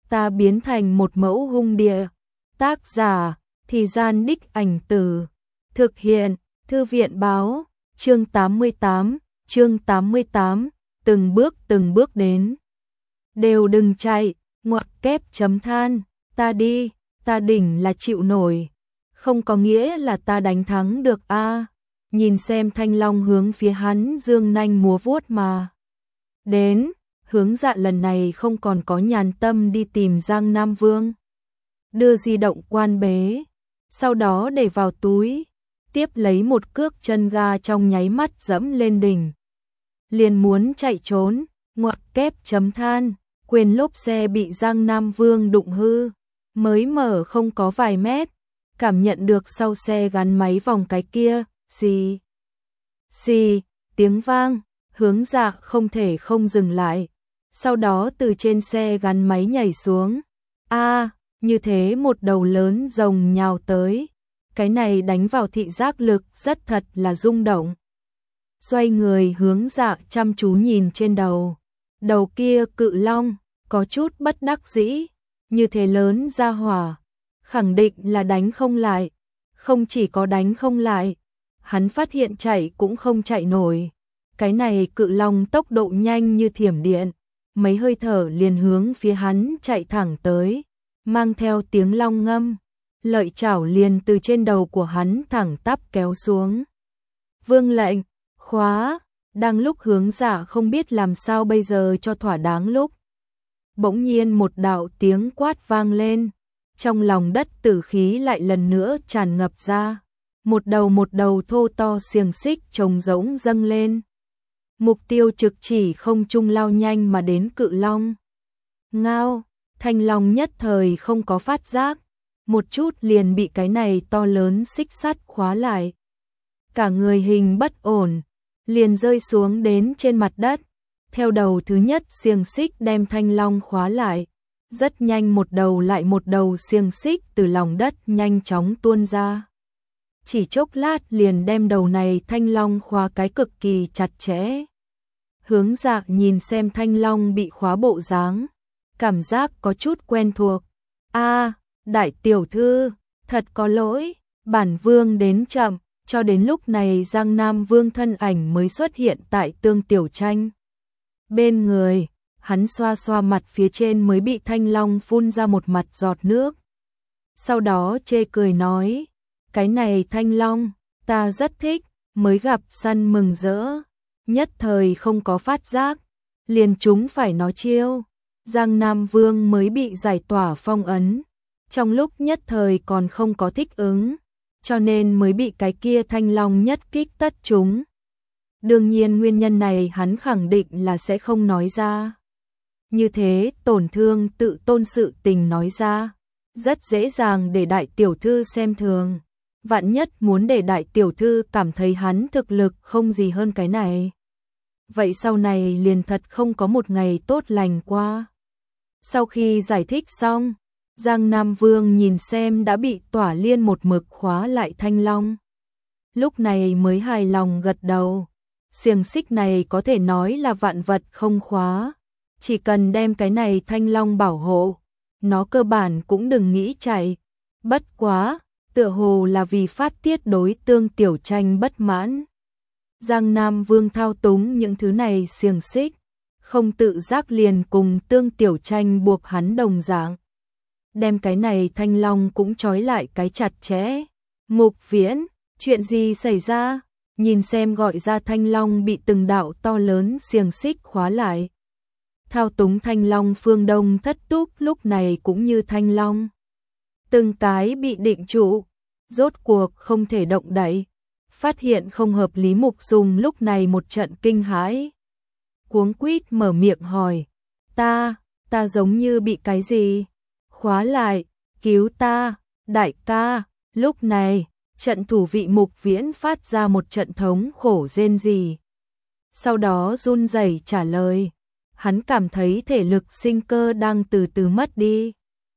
ta biến thành một mẫu hung địa. Tác giả, Thì Gian Đích Ảnh Từ. Thực hiện, Thư viện báo, chương 88, từng bước đến. Đều đừng chạy, ngoặc kép chấm than, ta đi, ta đỉnh là chịu nổi. Không có nghĩa là ta đánh thắng được a. Nhìn xem Thanh Long hướng phía hắn dương nanh múa vuốt mà đến, Hướng Dạ lần này không còn có nhàn tâm đi tìm Giang Nam Vương. Đưa di động quan bế, sau đó để vào túi, tiếp lấy một cước chân ga trong nháy mắt dẫm lên đỉnh. Liền muốn chạy trốn, ngoặc kép chấm than, quên lốp xe bị Giang Nam Vương đụng hư, mới mở không có vài mét, cảm nhận được sau xe gắn máy vòng cái kia, xì, xì, tiếng vang, Hướng Dạ không thể không dừng lại, sau đó từ trên xe gắn máy nhảy xuống. Như thế một đầu lớn rồng nhào tới, cái này đánh vào thị giác lực rất thật là rung động. Xoay người Hướng Dạ chăm chú nhìn trên đầu kia cự long, có chút bất đắc dĩ, như thế lớn ra hỏa, khẳng định là đánh không lại, không chỉ có đánh không lại, hắn phát hiện chạy cũng không chạy nổi. Cái này cự long tốc độ nhanh như thiểm điện, mấy hơi thở liền hướng phía hắn chạy thẳng tới, mang theo tiếng long ngâm, lợi chảo liền từ trên đầu của hắn thẳng tắp kéo xuống. Vương lệnh, khóa, đang lúc Hướng Dạ không biết làm sao bây giờ cho thỏa đáng lúc. Bỗng nhiên một đạo tiếng quát vang lên, trong lòng đất tử khí lại lần nữa tràn ngập ra, một đầu thô to xiềng xích trông rỗng dâng lên. Mục tiêu trực chỉ không trung lao nhanh mà đến cự long. Ngao, Thanh Long nhất thời không có phát giác, một chút liền bị cái này to lớn xích sắt khóa lại. Cả người hình bất ổn, liền rơi xuống đến trên mặt đất. Theo đầu thứ nhất xiềng xích đem Thanh Long khóa lại, rất nhanh một đầu lại một đầu xiềng xích từ lòng đất nhanh chóng tuôn ra. Chỉ chốc lát liền đem đầu này Thanh Long khóa cái cực kỳ chặt chẽ. Hướng Dạ nhìn xem Thanh Long bị khóa bộ dáng, cảm giác có chút quen thuộc. Đại tiểu thư, thật có lỗi, bản vương đến chậm, cho đến lúc này Giang Nam Vương thân ảnh mới xuất hiện tại Tương Tiểu Tranh. Bên người, hắn xoa xoa mặt phía trên mới bị Thanh Long phun ra một mặt giọt nước. Sau đó chê cười nói, cái này Thanh Long, ta rất thích, mới gặp săn mừng rỡ, nhất thời không có phát giác, liền chúng phải nó chiêu. Giang Nam Vương mới bị giải tỏa phong ấn, trong lúc nhất thời còn không có thích ứng, cho nên mới bị cái kia Thanh Long nhất kích tất chúng. Đương nhiên nguyên nhân này hắn khẳng định là sẽ không nói ra. Như thế tổn thương tự tôn sự tình nói ra, rất dễ dàng để đại tiểu thư xem thường. Vạn nhất muốn để đại tiểu thư cảm thấy hắn thực lực không gì hơn cái này, vậy sau này liền thật không có một ngày tốt lành qua. Sau khi giải thích xong, Giang Nam Vương nhìn xem đã bị Tỏa Liên một mực khóa lại Thanh Long, lúc này mới hài lòng gật đầu. Xiềng xích này có thể nói là vạn vật không khóa, chỉ cần đem cái này Thanh Long bảo hộ, nó cơ bản cũng đừng nghĩ chạy. Bất quá, tựa hồ là vì phát tiết đối Tương Tiểu Tranh bất mãn, Giang Nam Vương thao túng những thứ này xiềng xích, không tự giác liền cùng Tương Tiểu Tranh buộc hắn đồng dạng, đem cái này Thanh Long cũng trói lại cái chặt chẽ. Mục Viễn, chuyện gì xảy ra? Nhìn xem gọi ra Thanh Long bị từng đạo to lớn xiềng xích khóa lại. Thao túng Thanh Long phương Đông Thất Túc lúc này cũng như Thanh Long, từng cái bị định trụ, rốt cuộc không thể động đậy. Phát hiện không hợp lý, Mục Dung lúc này một trận kinh hãi, cuống quýt mở miệng hỏi, ta giống như bị cái gì khóa lại, cứu ta, đại ca. Lúc này, trận thủ vị Mục Viễn phát ra một trận thống khổ rên rỉ, sau đó run rẩy trả lời, hắn cảm thấy thể lực sinh cơ đang từ từ mất đi.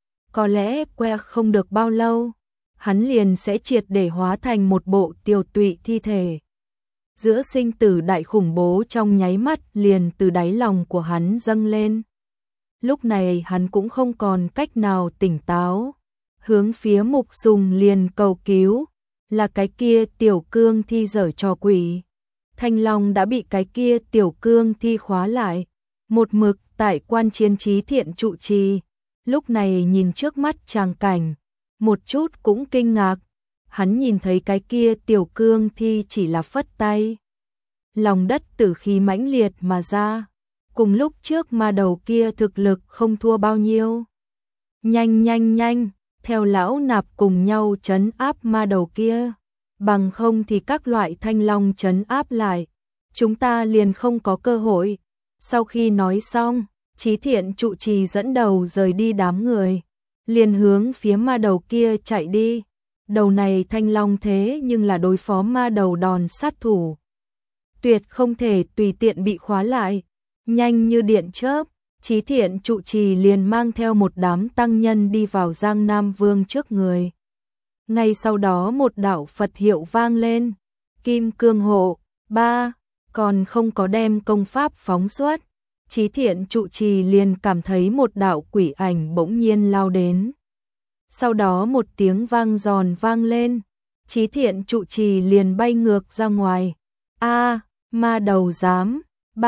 Có lẽ qua không được bao lâu, hắn liền sẽ triệt để hóa thành một bộ tiều tụy thi thể. Giữa sinh tử đại khủng bố trong nháy mắt liền từ đáy lòng của hắn dâng lên. lúc này hắn cũng không còn cách nào tỉnh táo. Hướng phía Mục Sùng liền cầu cứu, là cái kia tiểu cương thi giở trò quỷ. Thanh Long đã bị cái kia tiểu cương thi khóa lại, một mực tại quan chiến trí thiện trụ trì. Lúc này nhìn trước mắt tràng cảnh, một chút cũng kinh ngạc. Hắn nhìn thấy cái kia tiểu cương thi chỉ là phất tay, lòng đất tử khí mãnh liệt mà ra. Cùng lúc trước ma đầu kia thực lực không thua bao nhiêu. Nhanh nhanh nhanh, theo lão nạp cùng nhau trấn áp ma đầu kia. Bằng không thì các loại Thanh Long trấn áp lại, chúng ta liền không có cơ hội. Sau khi nói xong, Trí Thiện trụ trì dẫn đầu rời đi đám người, liền hướng phía ma đầu kia chạy đi. Đầu này Thanh Long thế nhưng là đối phó ma đầu đòn sát thủ, tuyệt không thể tùy tiện bị khóa lại. Nhanh như điện chớp, Trí Thiện trụ trì liền mang theo một đám tăng nhân đi vào Giang Nam Vương trước người. Ngay sau đó một đạo Phật hiệu vang lên, Kim Cương hộ, 3, còn không có đem công pháp phóng xuất. Trí Thiện trụ trì liền cảm thấy một đạo quỷ ảnh bỗng nhiên lao đến. Sau đó một tiếng vang giòn vang lên, Trí Thiện trụ trì liền bay ngược ra ngoài. A, ma đầu dám,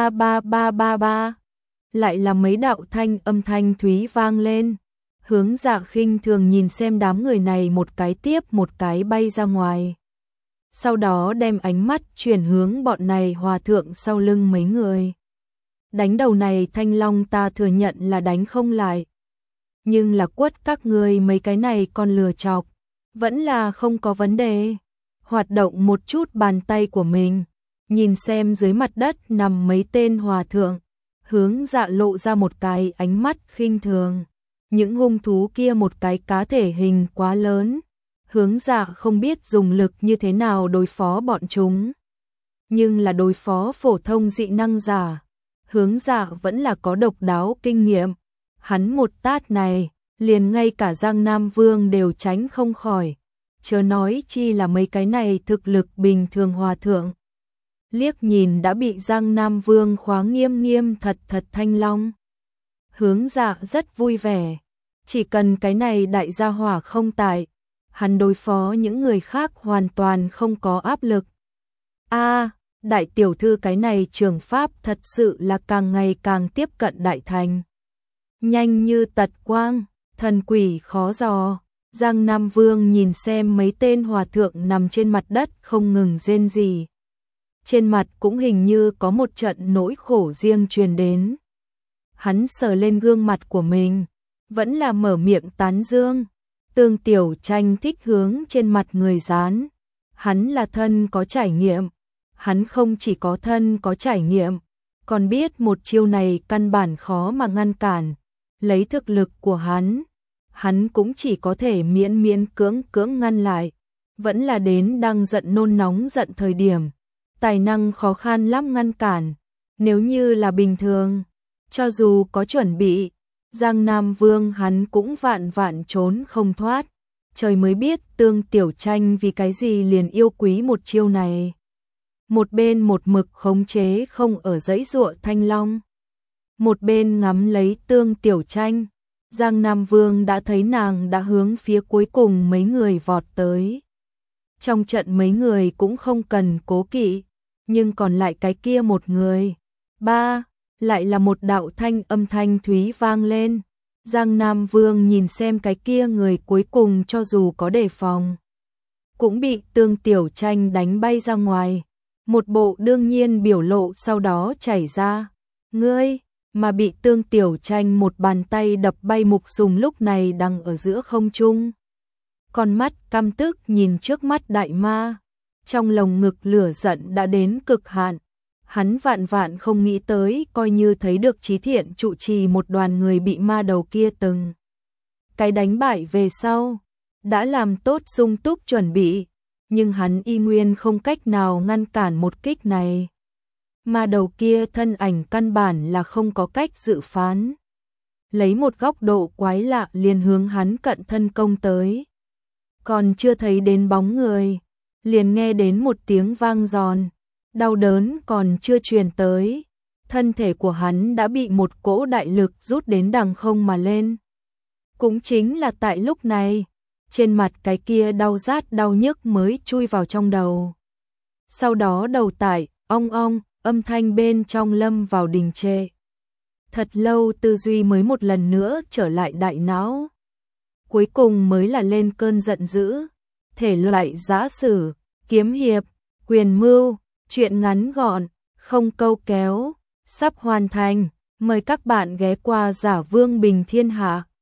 33333. Lại là mấy đạo âm thanh thúy vang lên. Hướng Dạ khinh thường nhìn xem đám người này một cái tiếp một cái bay ra ngoài. Sau đó đem ánh mắt chuyển hướng bọn này hòa thượng sau lưng mấy người. Đánh đầu này Thanh Long ta thừa nhận là đánh không lại. Nhưng là quất các ngươi mấy cái này còn lừa chọc, vẫn là không có vấn đề. Hoạt động một chút bàn tay của mình, nhìn xem dưới mặt đất nằm mấy tên hòa thượng. Hướng Dạ lộ ra một cái ánh mắt khinh thường. Những hung thú kia một cái cá thể hình quá lớn. Hướng Dạ không biết dùng lực như thế nào đối phó bọn chúng. Nhưng là đối phó phổ thông dị năng giả, Hướng Dạ vẫn là có độc đáo kinh nghiệm. Hắn một tát này, liền ngay cả Giang Nam Vương đều tránh không khỏi. Chớ nói chi là mấy cái này thực lực bình thường hòa thượng. Liếc nhìn đã bị Giang Nam Vương khóa nghiêm nghiêm thật Thanh Long. Hướng Dạ rất vui vẻ. Chỉ cần cái này đại gia hỏa không tại, hắn đối phó những người khác hoàn toàn không có áp lực. A, đại tiểu thư cái này trường pháp thật sự là càng ngày càng tiếp cận đại thành. Nhanh như tật quang, thần quỷ khó dò. Giang Nam Vương nhìn xem mấy tên hòa thượng nằm trên mặt đất không ngừng rên rỉ. Trên mặt cũng hình như có một trận nỗi khổ riêng truyền đến. Hắn sờ lên gương mặt của mình, vẫn là mở miệng tán dương. Tương Tiểu Tranh thích hướng trên mặt người dán. Hắn là thân có trải nghiệm. Hắn không chỉ có thân có trải nghiệm, còn biết một chiêu này căn bản khó mà ngăn cản. Lấy thực lực của hắn cũng chỉ có thể miễn cưỡng ngăn lại. Vẫn là đến đang giận nôn nóng giận thời điểm, tài năng khó khăn lắm ngăn cản. Nếu như là bình thường, cho dù có chuẩn bị, Giang Nam Vương hắn cũng vạn trốn không thoát. Trời mới biết Tương Tiểu Tranh vì cái gì liền yêu quý một chiêu này. Một bên một mực khống chế không ở dãy giụa Thanh Long, một bên ngắm lấy Tương Tiểu Tranh. Giang Nam Vương đã thấy nàng đã hướng phía cuối cùng mấy người vọt tới. Trong trận mấy người cũng không cần cố kỵ, nhưng còn lại cái kia một người. 3, lại là một đạo âm thanh thúy vang lên. Giang Nam Vương nhìn xem cái kia người cuối cùng cho dù có đề phòng, cũng bị Tương Tiểu Tranh đánh bay ra ngoài. Một bộ đương nhiên biểu lộ sau đó chảy ra. Ngươi, mà bị Tương Tiểu Tranh một bàn tay đập bay. Mục Sùng lúc này đang ở giữa không trung. Con mắt căm tức nhìn trước mắt đại ma. Trong lồng ngực lửa giận đã đến cực hạn. Hắn vạn không nghĩ tới, coi như thấy được Trí Thiện trụ trì một đoàn người bị ma đầu kia từng cái đánh bại về sau, đã làm tốt sung túc chuẩn bị, nhưng hắn y nguyên không cách nào ngăn cản một kích này. Ma đầu kia thân ảnh căn bản là không có cách dự phán. Lấy một góc độ quái lạ liền hướng hắn cận thân công tới. Còn chưa thấy đến bóng người, liền nghe đến một tiếng vang giòn. Đau đớn còn chưa truyền tới, thân thể của hắn đã bị một cỗ đại lực rút đến đằng không mà lên. Cũng chính là tại lúc này, trên mặt cái kia đau rát đau nhức mới chui vào trong đầu. Sau đó đầu tải, ong ong, âm thanh bên trong lâm vào đình trệ. Thật lâu tư duy mới một lần nữa trở lại đại não. Cuối cùng mới là lên cơn giận dữ. Thể loại giã sử, kiếm hiệp, quyền mưu, truyện ngắn gọn, không câu kéo, sắp hoàn thành. Mời các bạn ghé qua Giả Vương Bình Thiên Hạ.